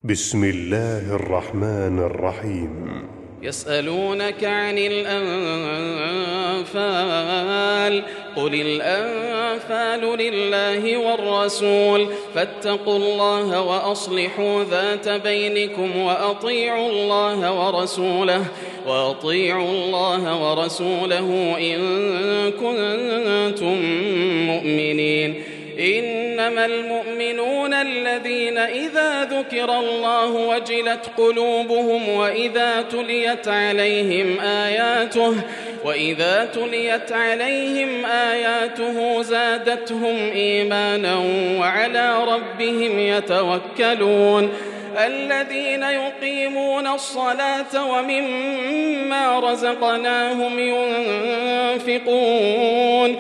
بسم الله الرحمن الرحيم. يسألونك عن الأنفال قل الأنفال لله والرسول فاتقوا الله وأصلحوا ذات بينكم وأطيعوا الله ورسوله إن كنتم مؤمنين. إنما المؤمنون الذين إذا ذكر الله وجلت قلوبهم وإذا تليت عليهم آياته زادتهم إيمانا وعلى ربهم يتوكلون. الذين يقيمون الصلاة ومما رزقناهم ينفقون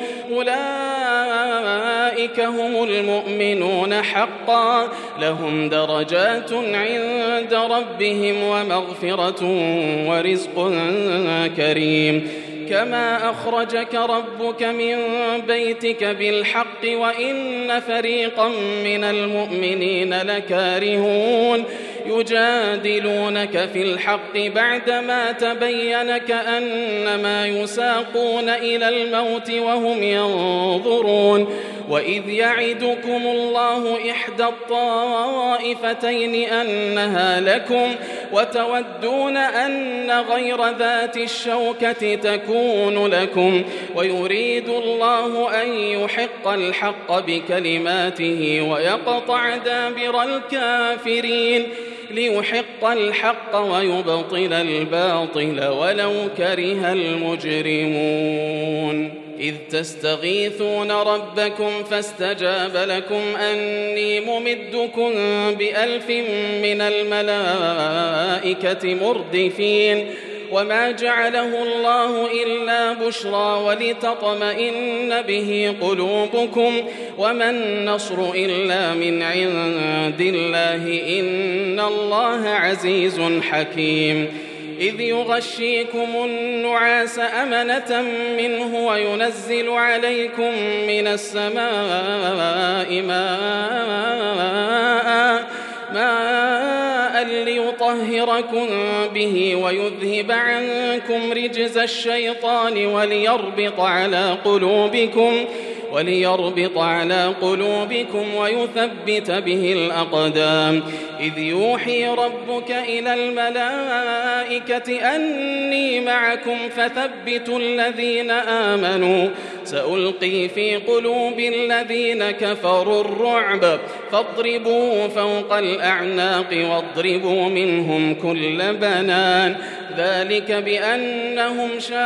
أولئك هم المؤمنون حقا لهم درجات عند ربهم ومغفرة ورزق كريم. كما أخرجك ربك من بيتك بالحق وإن فريقا من المؤمنين لكارهون يجادلونك في الحق بعدما تبين كأنما يساقون إلى الموت وهم ينظرون. وإذ يعدكم الله إحدى الطائفتين أنها لكم وتودون أن غير ذات الشوكة تكون لكم ويريد الله أن يحق الحق بكلماته ويقطع دابر الكافرين ليحق الحق ويبطل الباطل ولو كره المجرمون. إذ تستغيثون ربكم فاستجاب لكم أني ممدكم ب1000 من الملائكة مردفين. وما جعله الله إلا بشرى ولتطمئن به قلوبكم وما النصر إلا من عند الله إن الله عزيز حكيم. إذ يغشيكم النعاس أمنة منه وينزل عليكم من السماء ماء ليطهركم به ويذهب عنكم رجز الشيطان وليربط على قلوبكم ويثبت به الأقدام. إذ يوحي ربك إلى الملائكة أني معكم فثبتوا الذين آمنوا سألقي في قلوب الذين كفروا الرعب فاضربوا فوق الأعناق واضربوا منهم كل بنان. ذلك بأنهم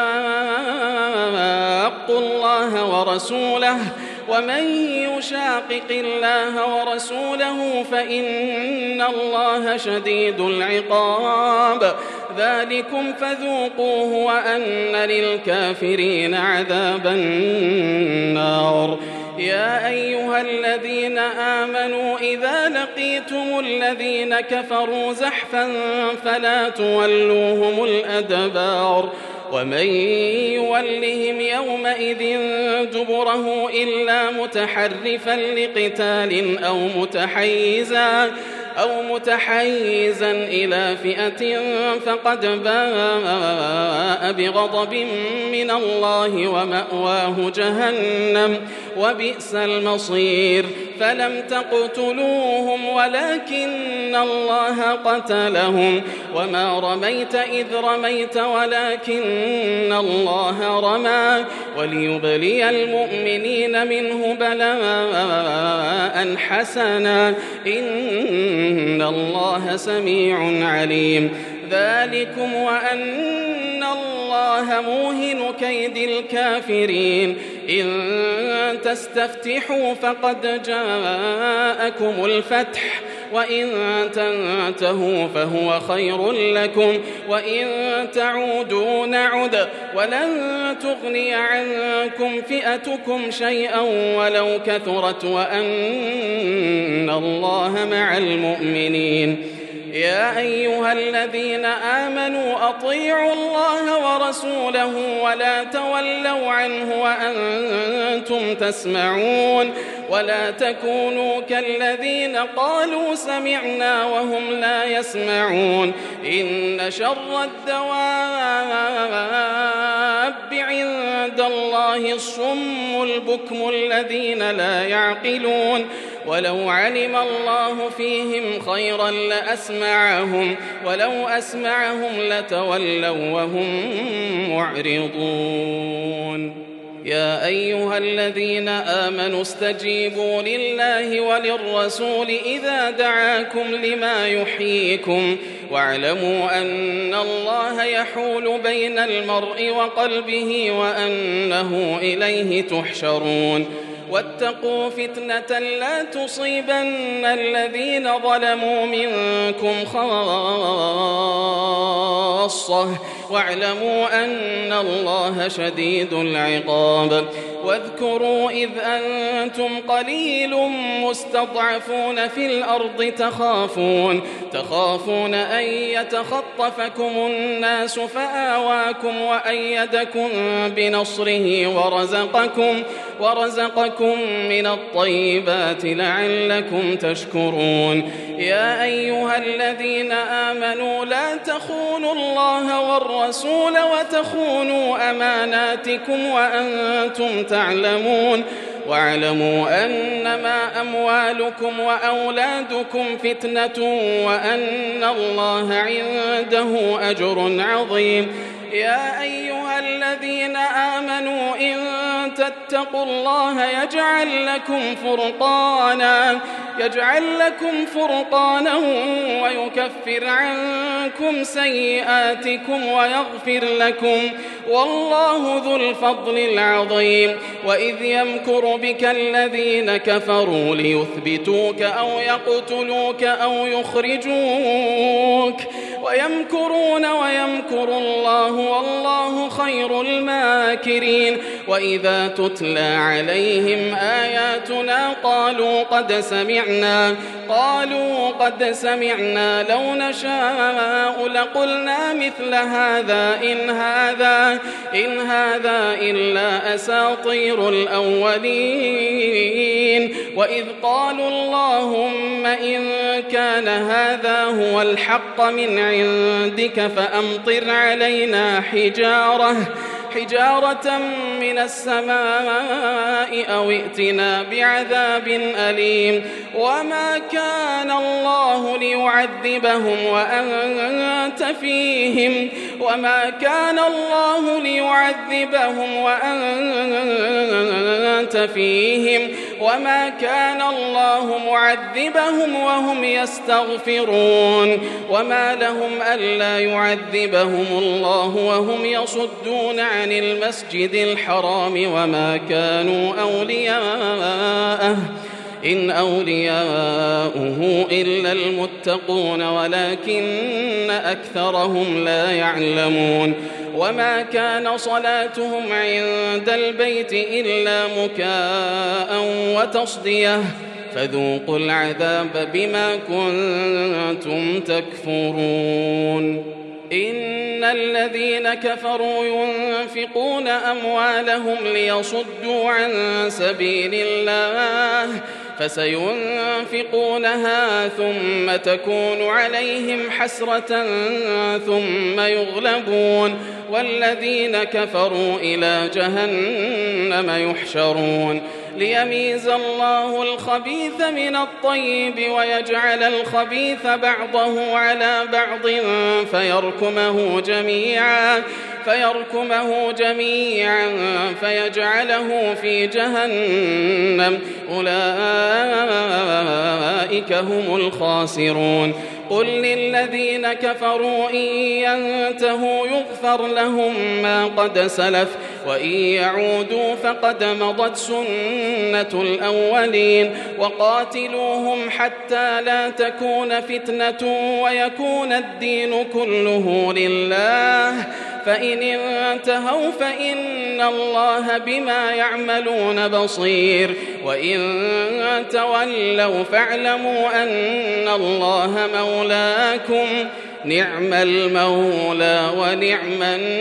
شاقوا الله ورسوله ومن يشاقق الله ورسوله فإن الله شديد العقاب. ذلكم فذوقوه وأن للكافرين عذاب النار. يا أيها الذين آمنوا إذا لقيتم الذين كفروا زحفا فلا تولوهم الأدبار. ومن يولهم يومئذ دبره إلا متحرفا لقتال أو متحيزا إلى فئة فقد باء بغضب من الله ومأواه جهنم وبئس المصير. فلم تقتلوهم ولكن الله قتلهم وما رميت إذ رميت ولكن الله رمى وليبلي المؤمنين منه بلاء حسنا إن الله سميع عليم. ذلكم وأن الله موهن كيد الكافرين. إن تستفتحوا فقد جاءكم الفتح وإن تنتهوا فهو خير لكم وإن تعودوا نعد ولن تغني عنكم فئتكم شيئا ولو كثرت وأن الله مع المؤمنين. يا أيها الذين آمنوا أطيعوا الله ورسوله ولا تولوا عنه وأنتم تسمعون ولا تكونوا كالذين قالوا سمعنا وهم لا يسمعون إن شر الدواب عند الله الصم البكم الذين لا يعقلون ولو علم الله فيهم خيرا لأسمعهم ولو أسمعهم لتولوا وهم معرضون يا أيها الذين آمنوا استجيبوا لله وللرسول إذا دعاكم لما يحييكم واعلموا أن الله يحول بين المرء وقلبه وأنه إليه تحشرون واتقوا فتنة لا تصيبن الذين ظلموا منكم خاصة واعلموا أن الله شديد العقاب واذكروا إذ أنتم قليل مستضعفون في الأرض تخافون أن يتخطفكم الناس فآواكم وأيدكم بنصره ورزقكم من الطيبات لعلكم تشكرون يا أيها الذين آمنوا لا تخونوا الله والرسول وتخونوا أماناتكم وأنتم تعلمون واعلموا أنما أموالكم وأولادكم فتنة وأن الله عنده أجر عظيم يا أيها الذين آمنوا إن تتقوا الله يجعل لكم فرقانا ويكفر عنكم سيئاتكم ويغفر لكم والله ذو الفضل العظيم وإذ يمكر بك الذين كفروا ليثبتوك أو يقتلوك أو يخرجوك ويمكرون ويمكر الله والله خير الماكرين وإذا تتلى عليهم آياتنا قالوا قد سمعنا لو نشاء لقلنا مثل هذا إن هذا إلا أساطير الأولين وإذ قالوا اللهم إن كان هذا هو الحق من عندك فأمطر علينا حجارة من السماء أو ائتنا بعذاب أليم وما كان الله ليعذبهم وأنت فيهم وما كان الله معذبهم وهم يستغفرون وما لهم ألا يعذبهم الله وهم يصدون عن المسجد الحرام وما كانوا أولياءه إن أولياؤه إلا المتقون ولكن أكثرهم لا يعلمون وما كان صلاتهم عند البيت إلا مكاء وتصدية فذوقوا العذاب بما كنتم تكفرون إن الذين كفروا ينفقون أموالهم ليصدوا عن سبيل الله فسينفقونها ثم تكون عليهم حسرة ثم يغلبون والذين كفروا إلى جهنم يحشرون ليميز الله الخبيث من الطيب ويجعل الخبيث بعضه على بعض فيركمه جميعا فيجعله في جهنم أولئك هم الخاسرون قل للذين كفروا إن ينتهوا يغفر لهم ما قد سلف وإن يعودوا فقد مضت سنة الأولين وقاتلوهم حتى لا تكون فتنة ويكون الدين كله لله فإن انتهوا فإن الله بما يعملون بصير وإن تولوا فاعلموا أن الله مولاكم نعم المولى ونعم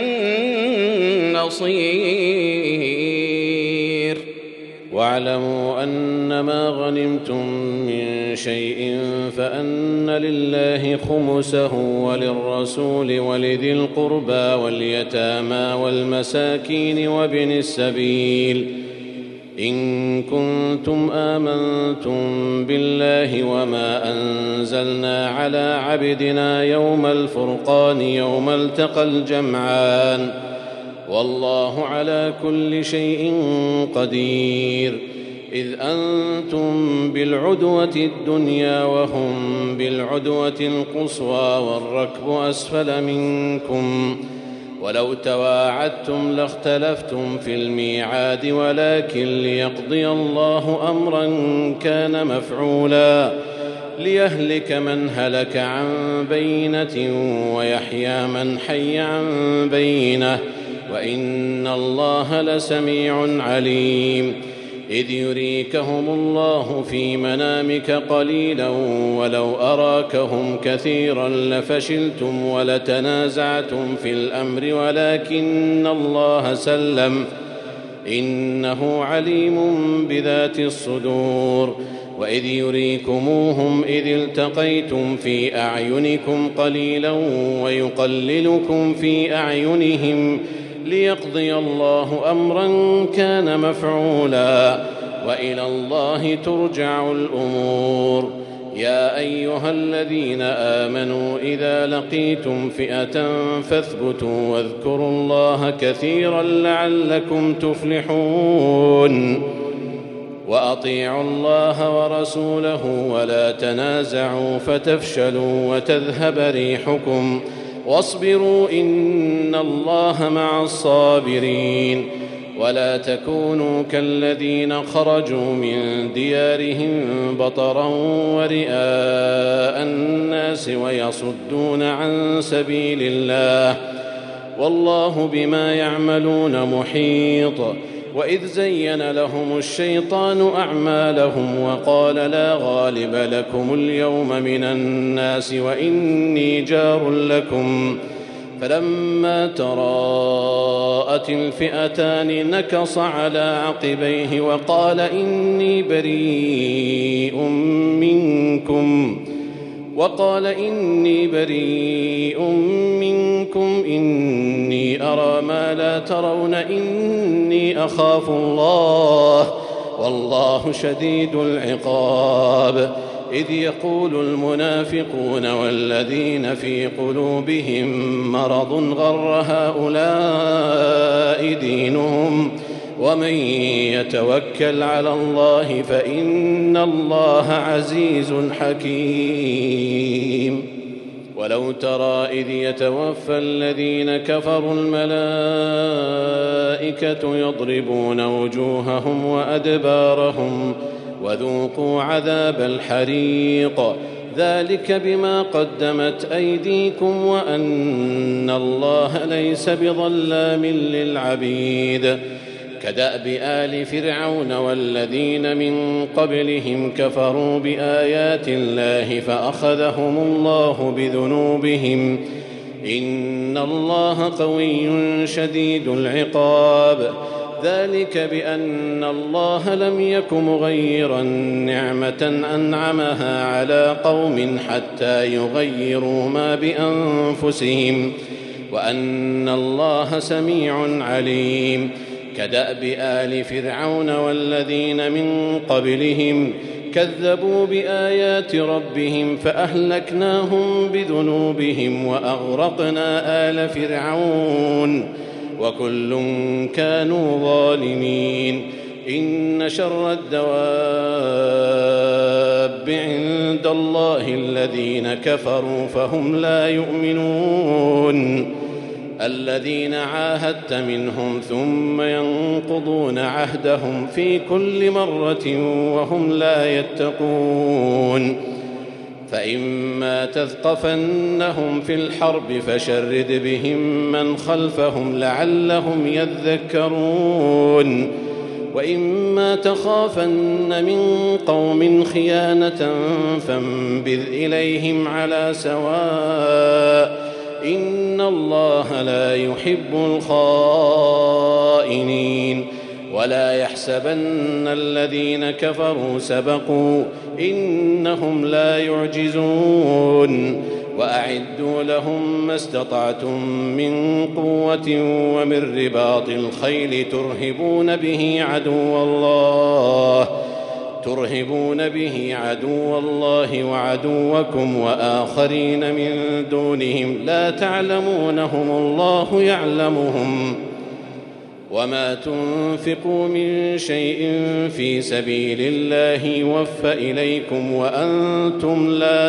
النصير. واعلموا أنما غنمتم من شيء فأن لله خمسه وللرسول ولذي القربى واليتامى والمساكين وابن السبيل إن كنتم آمنتم بالله وما أنزلنا على عبدنا يوم الفرقان يوم التقى الجمعان والله على كل شيء قدير. إذ أنتم بالعدوة الدنيا وهم بالعدوة القصوى والركب أسفل منكم ولو تواعدتم لاختلفتم في الميعاد ولكن ليقضي الله أمرا كان مفعولا ليهلك من هلك عن بينة ويحيى من حي عن بينة وإن الله لسميع عليم. إذ يريكهم الله في منامك قليلا ولو أراكهم كثيرا لفشلتم ولتنازعتم في الأمر ولكن الله سلم إنه عليم بذات الصدور. وإذ يريكموهم إذ التقيتم في أعينكم قليلا ويقللكم في أعينهم ليقضي الله أمرا كان مفعولا وإلى الله ترجع الأمور. يا أيها الذين آمنوا إذا لقيتم فئة فاثبتوا واذكروا الله كثيرا لعلكم تفلحون. وأطيعوا الله ورسوله ولا تنازعوا فتفشلوا وتذهب ريحكم واصبروا إن الله مع الصابرين. ولا تكونوا كالذين خرجوا من ديارهم بطرا ورئاء الناس ويصدون عن سبيل الله والله بما يعملون محيط. وإذ زين لهم الشيطان أعمالهم وقال لا غالب لكم اليوم من الناس وإني جار لكم فلما تراءت الفئتان نكص على عقبيه وقال إني بريء منكم إني أرى ما لا ترون إني أخاف الله والله شديد العقاب. إذ يقول المنافقون والذين في قلوبهم مرض غر هؤلاء دينهم ومن يتوكل على الله فإن الله عزيز حكيم. ولو ترى إذ يتوفى الذين كفروا الملائكة يضربون وجوههم وأدبارهم وذوقوا عذاب الحريق ذلك بما قدمت أيديكم وأن الله ليس بظلام للعبيد. كدأب آل فرعون والذين من قبلهم كفروا بآيات الله فأخذهم الله بذنوبهم إن الله قوي شديد العقاب. ذلك بأن الله لم يك مغيرا نعمة أنعمها على قوم حتى يغيروا ما بأنفسهم وأن الله سميع عليم. كدأب آل فرعون والذين من قبلهم كذبوا بآيات ربهم فأهلكناهم بذنوبهم وأغرقنا آل فرعون وكل كانوا ظالمين. إن شر الدواب عند الله الذين كفروا فهم لا يؤمنون. الذين عاهدت منهم ثم ينقضون عهدهم في كل مرة وهم لا يتقون. فإما تثقفنهم في الحرب فشرد بهم من خلفهم لعلهم يذكرون وإما تخافن من قوم خيانة فانبذ إليهم على سواء إن الله لا يحب الخائنين ولا يحسبن الذين كفروا سبقوا إنهم لا يعجزون وأعدوا لهم ما استطعتم من قوة ومن رباط الخيل ترهبون به عدو الله وعدوكم وآخرين من دونهم لا تعلمونهم الله يعلمهم وما تنفقوا من شيء في سبيل الله يوفى إليكم وأنتم لا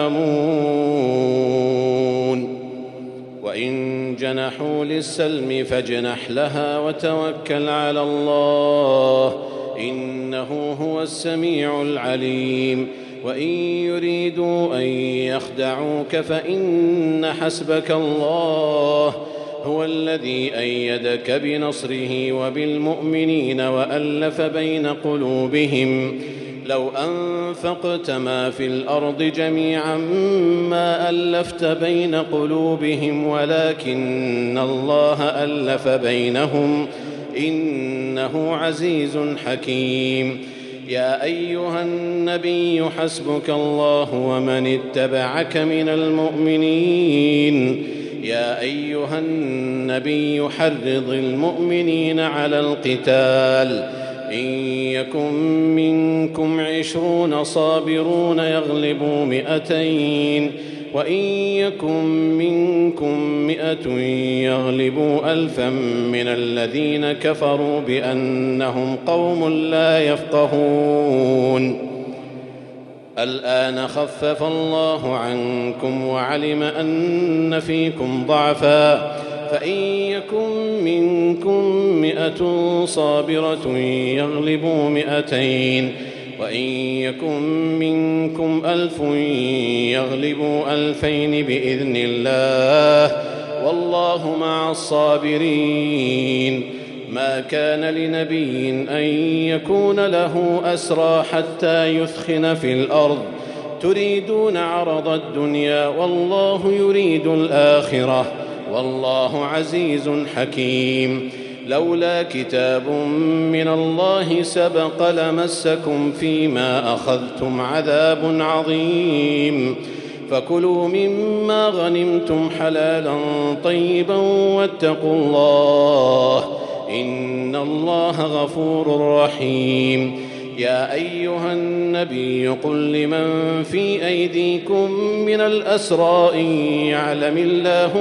تظلمون وإن جنحوا للسلم فاجنح لها وتوكل على الله إنه هو السميع العليم وإن يريدوا أن يخدعوك فإن حسبك الله هو الذي أيدك بنصره وبالمؤمنين وألف بين قلوبهم لو أنفقت ما في الأرض جميعا ما ألفت بين قلوبهم ولكن الله ألف بينهم إنه عزيز حكيم يا أيها النبي حسبك الله ومن اتبعك من المؤمنين يا أيها النبي حرض المؤمنين على القتال إن يكن منكم 20 صابرون يغلبوا 200 وإن يكن منكم 100 يغلبوا 1000 من الذين كفروا بأنهم قوم لا يفقهون الآن خفف الله عنكم وعلم أن فيكم ضعفا فإن يكن منكم 100 صابرة يغلبوا 200 وإن يكن منكم 1000 يغلبوا 2000 بإذن الله والله مع الصابرين ما كان لنبي أن يكون له أسرى حتى يثخن في الأرض تريدون عرض الدنيا والله يريد الآخرة والله عزيز حكيم لولا كتاب من الله سبق لمسكم فيما أخذتم عذاب عظيم فكلوا مما غنمتم حلالا طيبا واتقوا الله إن الله غفور رحيم يا أيها النبي قل لمن في أيديكم من الأسرى إن يعلم الله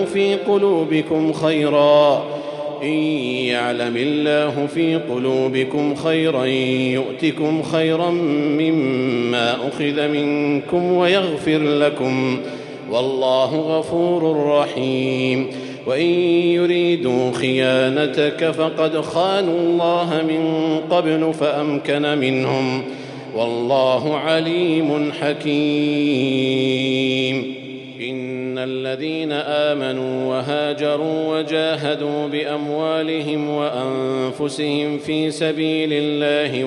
في قلوبكم خيرا يؤتكم خيرا مما أخذ منكم ويغفر لكم والله غفور رحيم وإن يريدوا خيانتك فقد خانوا الله من قبل فأمكن منهم والله عليم حكيم إن الذين آمنوا وهاجروا وجاهدوا بأموالهم وأنفسهم في سبيل الله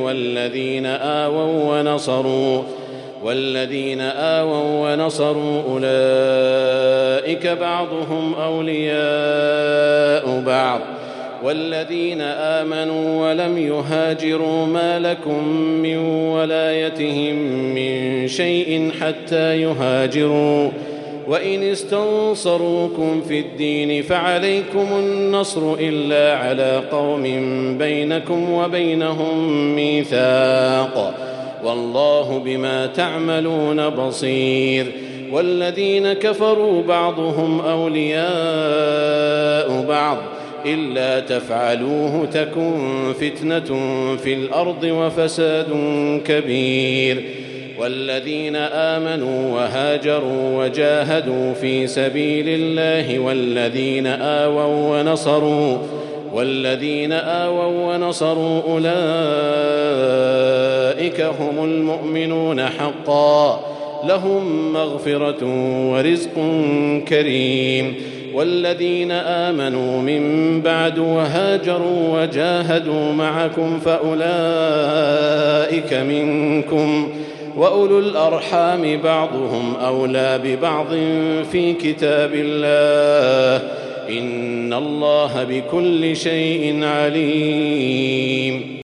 والذين آووا ونصروا أولئك بعضهم أولياء بعض والذين آمنوا ولم يهاجروا ما لكم من ولايتهم من شيء حتى يهاجروا وإن استنصروكم في الدين فعليكم النصر إلا على قوم بينكم وبينهم ميثاق والله بما تعملون بصير والذين كفروا بعضهم أولياء بعض إلا تفعلوه تكن فتنة في الأرض وفساد كبير والذين آمنوا وهاجروا وجاهدوا في سبيل الله والذين آووا ونصروا أولئك هم المؤمنون حقا لهم مغفرة ورزق كريم. والذين آمنوا من بعد وهاجروا وجاهدوا معكم فأولئك منكم، وأولو الأرحام بعضهم أولى ببعض في كتاب الله، إن الله بكل شيء عليم.